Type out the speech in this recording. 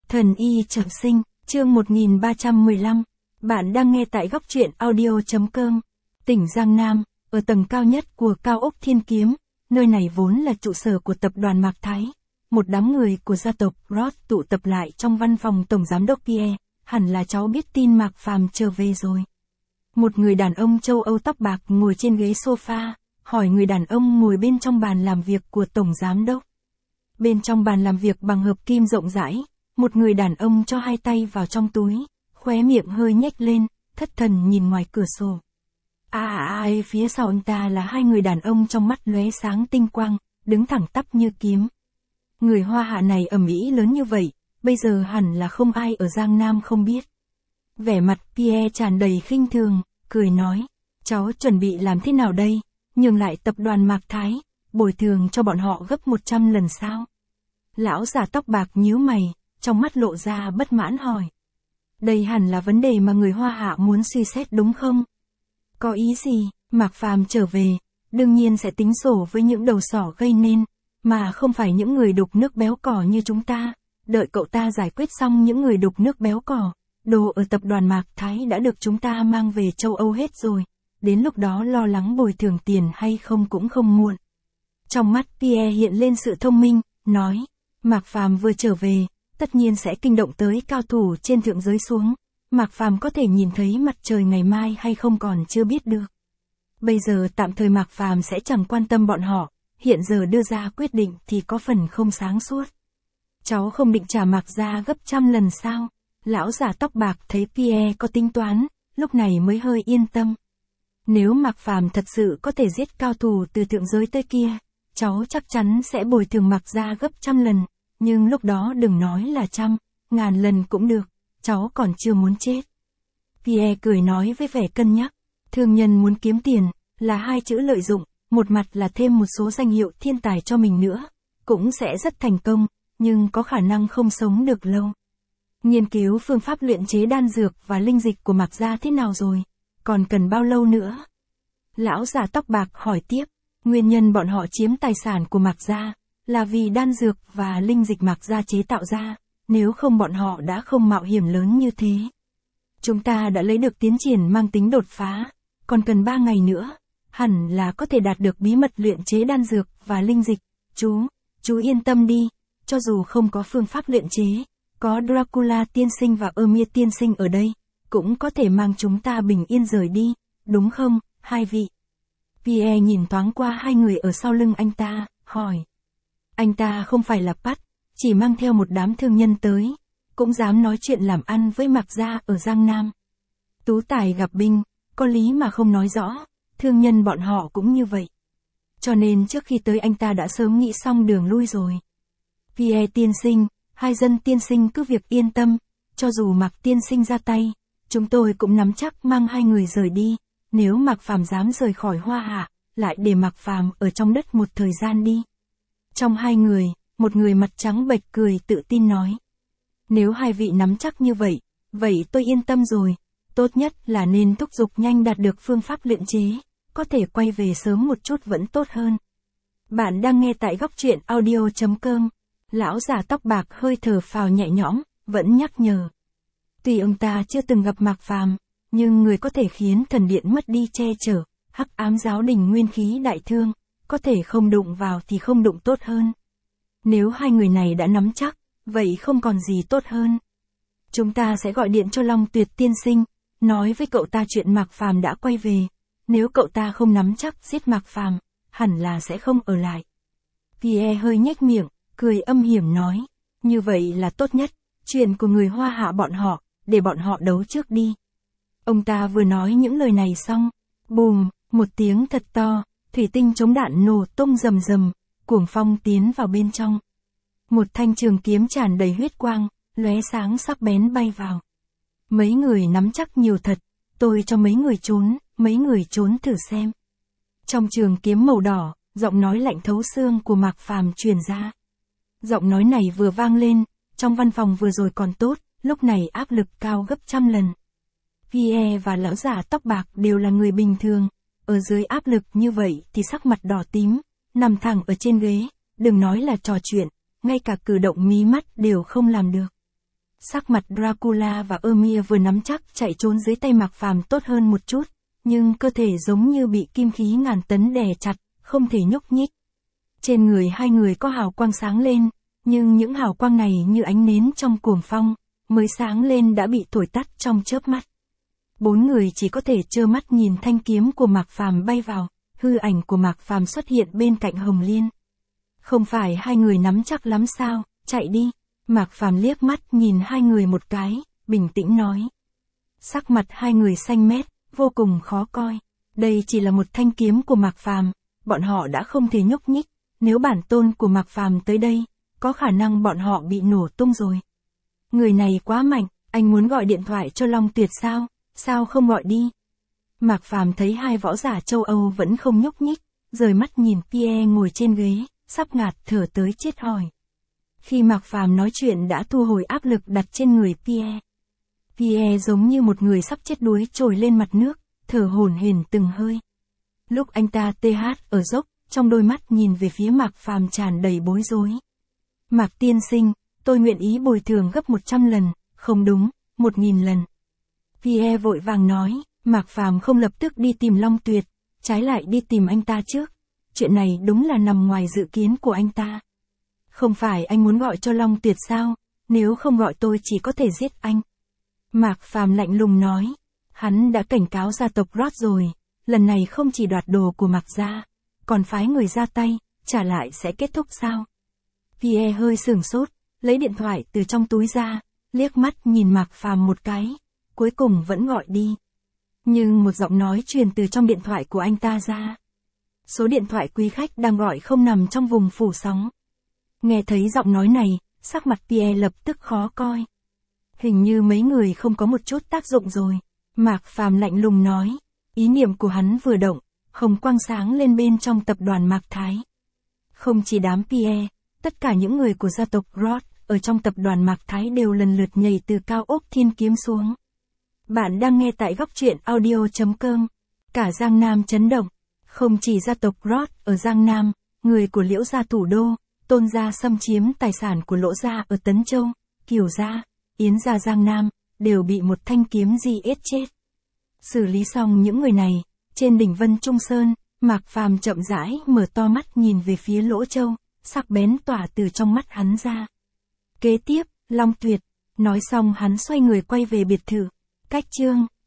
Thần y trọng sinh, chương 1315. Bạn đang nghe tại góc truyện audio.com. Tỉnh Giang Nam, ở tầng cao nhất của cao ốc Thiên Kiếm, nơi này vốn là trụ sở của tập đoàn Mạc Thái. Một đám người của gia tộc Roth tụ tập lại trong văn phòng tổng giám đốc Pierre, hẳn là cháu biết tin Mạc Phàm trở về rồi. Một người đàn ông châu Âu tóc bạc ngồi trên ghế sofa, hỏi người đàn ông ngồi bên trong bàn làm việc của tổng giám đốc. Bên trong bàn làm việc bằng hợp kim rộng rãi, một người đàn ông cho hai tay vào trong túi, khóe miệng hơi nhếch lên, thất thần nhìn ngoài cửa sổ. Phía sau ông ta là hai người đàn ông trong mắt lóe sáng tinh quang, đứng thẳng tắp như kiếm. Người Hoa Hạ này ầm ĩ lớn như vậy, bây giờ hẳn là không ai ở Giang Nam không biết. Vẻ mặt Pierre tràn đầy khinh thường, cười nói, cháu chuẩn bị làm thế nào đây, nhường lại tập đoàn Mạc Thái, bồi thường cho bọn họ gấp 100 lần sao? Lão già tóc bạc nhíu mày, trong mắt lộ ra bất mãn hỏi. Đây hẳn là vấn đề mà người Hoa Hạ muốn suy xét đúng không? Có ý gì, Mạc Phàm trở về, đương nhiên sẽ tính sổ với những đầu sỏ gây nên, mà không phải những người đục nước béo cỏ như chúng ta. Đợi cậu ta giải quyết xong những người đục nước béo cỏ, đồ ở tập đoàn Mạc Thái đã được chúng ta mang về châu Âu hết rồi, đến lúc đó lo lắng bồi thường tiền hay không cũng không muộn. Trong mắt Pierre hiện lên sự thông minh, nói, Mạc Phàm vừa trở về, tất nhiên sẽ kinh động tới cao thủ trên thượng giới xuống. Mạc Phàm có thể nhìn thấy mặt trời ngày mai hay không còn chưa biết được. Bây giờ tạm thời Mạc Phàm sẽ chẳng quan tâm bọn họ, hiện giờ đưa ra quyết định thì có phần không sáng suốt. Cháu không định trả Mạc gia gấp 100 lần sao? Lão già tóc bạc thấy Pierre có tính toán, lúc này mới hơi yên tâm. Nếu Mạc Phàm thật sự có thể giết cao thủ từ thượng giới tới kia, cháu chắc chắn sẽ bồi thường Mạc gia gấp 100 lần, nhưng lúc đó đừng nói là 100, 1000 lần cũng được, cháu còn chưa muốn chết. Pierre cười nói với vẻ cân nhắc, thương nhân muốn kiếm tiền, là hai chữ lợi dụng, một mặt là thêm một số danh hiệu thiên tài cho mình nữa, cũng sẽ rất thành công, nhưng có khả năng không sống được lâu. Nghiên cứu phương pháp luyện chế đan dược và linh dịch của Mạc gia thế nào rồi, còn cần bao lâu nữa? Lão già tóc bạc hỏi tiếp, nguyên nhân bọn họ chiếm tài sản của Mạc gia là vì đan dược và linh dịch Mạc gia chế tạo ra, nếu không bọn họ đã không mạo hiểm lớn như thế. Chúng ta đã lấy được tiến triển mang tính đột phá, còn cần 3 ngày nữa, hẳn là có thể đạt được bí mật luyện chế đan dược và linh dịch. Chú yên tâm đi, cho dù không có phương pháp luyện chế, có Dracula tiên sinh và Emir tiên sinh ở đây, cũng có thể mang chúng ta bình yên rời đi, đúng không, hai vị? Pierre nhìn thoáng qua hai người ở sau lưng anh ta, hỏi. Anh ta không phải là Pat, chỉ mang theo một đám thương nhân tới, cũng dám nói chuyện làm ăn với Mạc gia ở Giang Nam. Tú tài gặp binh, có lý mà không nói rõ, thương nhân bọn họ cũng như vậy. Cho nên trước khi tới anh ta đã sớm nghĩ xong đường lui rồi. Pierre tiên sinh, hai dân tiên sinh cứ việc yên tâm, cho dù Mạc tiên sinh ra tay, chúng tôi cũng nắm chắc mang hai người rời đi, nếu Mạc Phàm dám rời khỏi Hoa Hạ, lại để Mạc Phàm ở trong đất một thời gian đi. Trong hai người, một người mặt trắng bệch cười tự tin nói. Nếu hai vị nắm chắc như vậy, vậy tôi yên tâm rồi, tốt nhất là nên thúc giục nhanh đạt được phương pháp luyện chế, có thể quay về sớm một chút vẫn tốt hơn. Bạn đang nghe tại góc truyện audio.com. Lão già tóc bạc hơi thở phào nhẹ nhõm, vẫn nhắc nhở. Tuy ông ta chưa từng gặp Mạc Phàm, nhưng người có thể khiến thần điện mất đi che chở, hắc ám giáo đình nguyên khí đại thương, có thể không đụng vào thì không đụng tốt hơn. Nếu hai người này đã nắm chắc, vậy không còn gì tốt hơn. Chúng ta sẽ gọi điện cho Long Tuyệt tiên sinh, nói với cậu ta chuyện Mạc Phàm đã quay về, nếu cậu ta không nắm chắc giết Mạc Phàm, hẳn là sẽ không ở lại. Pierre hơi nhếch miệng, cười âm hiểm nói, như vậy là tốt nhất, chuyện của người Hoa Hạ bọn họ, để bọn họ đấu trước đi. Ông ta vừa nói những lời này xong, bùm, một tiếng thật to, thủy tinh chống đạn nổ tung rầm rầm, cuồng phong tiến vào bên trong. Một thanh trường kiếm tràn đầy huyết quang, lóe sáng sắc bén bay vào. Mấy người nắm chắc nhiều thật, tôi cho mấy người trốn thử xem. Trong trường kiếm màu đỏ, giọng nói lạnh thấu xương của Mạc Phàm truyền ra. Giọng nói này vừa vang lên, trong văn phòng vừa rồi còn tốt, lúc này áp lực cao gấp 100 lần. Pierre và lão già tóc bạc đều là người bình thường, ở dưới áp lực như vậy thì sắc mặt đỏ tím, nằm thẳng ở trên ghế, đừng nói là trò chuyện, ngay cả cử động mí mắt đều không làm được. Sắc mặt Dracula và Ymir vừa nắm chắc chạy trốn dưới tay Mạc Phàm tốt hơn một chút, nhưng cơ thể giống như bị kim khí ngàn tấn đè chặt, không thể nhúc nhích. Trên người hai người có hào quang sáng lên, nhưng những hào quang này như ánh nến trong cuồng phong, mới sáng lên đã bị thổi tắt trong chớp mắt. Bốn người chỉ có thể trơ mắt nhìn thanh kiếm của Mạc Phàm bay vào, hư ảnh của Mạc Phàm xuất hiện bên cạnh Hồng Liên. Không phải hai người nắm chắc lắm sao, chạy đi. Mạc Phàm liếc mắt nhìn hai người một cái, bình tĩnh nói. Sắc mặt hai người xanh mét, vô cùng khó coi. Đây chỉ là một thanh kiếm của Mạc Phàm, bọn họ đã không thể nhúc nhích, nếu bản tôn của Mạc Phàm tới đây, có khả năng bọn họ bị nổ tung rồi. Người này quá mạnh, anh muốn gọi điện thoại cho Long Tuyệt sao, sao không gọi đi? Mạc Phàm thấy hai võ giả châu Âu vẫn không nhúc nhích, rời mắt nhìn Pierre ngồi trên ghế, sắp ngạt thở tới chết hỏi. Khi Mạc Phàm nói chuyện đã thu hồi áp lực đặt trên người Pierre. Pierre giống như một người sắp chết đuối trồi lên mặt nước, thở hổn hển từng hơi. Lúc anh ta ở dốc, trong đôi mắt nhìn về phía Mạc Phàm tràn đầy bối rối. Mạc tiên sinh, tôi nguyện ý bồi thường gấp 100 lần, không đúng, 1000 lần. Pierre vội vàng nói, Mạc Phàm không lập tức đi tìm Long Tuyệt, trái lại đi tìm anh ta trước. Chuyện này đúng là nằm ngoài dự kiến của anh ta. Không phải anh muốn gọi cho Long Tuyệt sao, nếu không gọi tôi chỉ có thể giết anh. Mạc Phàm lạnh lùng nói, hắn đã cảnh cáo gia tộc Roth rồi, lần này không chỉ đoạt đồ của Mạc gia, còn phái người ra tay, trả lại sẽ kết thúc sao? Pierre hơi sửng sốt, lấy điện thoại từ trong túi ra, liếc mắt nhìn Mạc Phàm một cái, cuối cùng vẫn gọi đi. Nhưng một giọng nói truyền từ trong điện thoại của anh ta ra. Số điện thoại quý khách đang gọi không nằm trong vùng phủ sóng. Nghe thấy giọng nói này, sắc mặt Pierre lập tức khó coi. Hình như mấy người không có một chút tác dụng rồi. Mạc Phàm lạnh lùng nói. Ý niệm của hắn vừa động, hồng quang sáng lên bên trong tập đoàn Mạc Thái. Không chỉ đám Pierre, tất cả những người của gia tộc Roth ở trong tập đoàn Mạc Thái đều lần lượt nhảy từ cao ốc thiên kiếm xuống. Bạn đang nghe tại góc truyện audio.com. Cả Giang Nam chấn động. Không chỉ gia tộc Roth ở Giang Nam, người của Liễu gia thủ đô, Tôn gia xâm chiếm tài sản của Lỗ gia ở Tấn Châu, Kiều gia, Yến gia Giang Nam, đều bị một thanh kiếm giết chết. Xử lý xong những người này, trên đỉnh Vân Trung Sơn, Mạc Phàm chậm rãi mở to mắt nhìn về phía Lỗ Châu, sắc bén tỏa từ trong mắt hắn ra. Kế tiếp, Long Tuyệt, nói xong hắn xoay người quay về biệt thự. Cách chương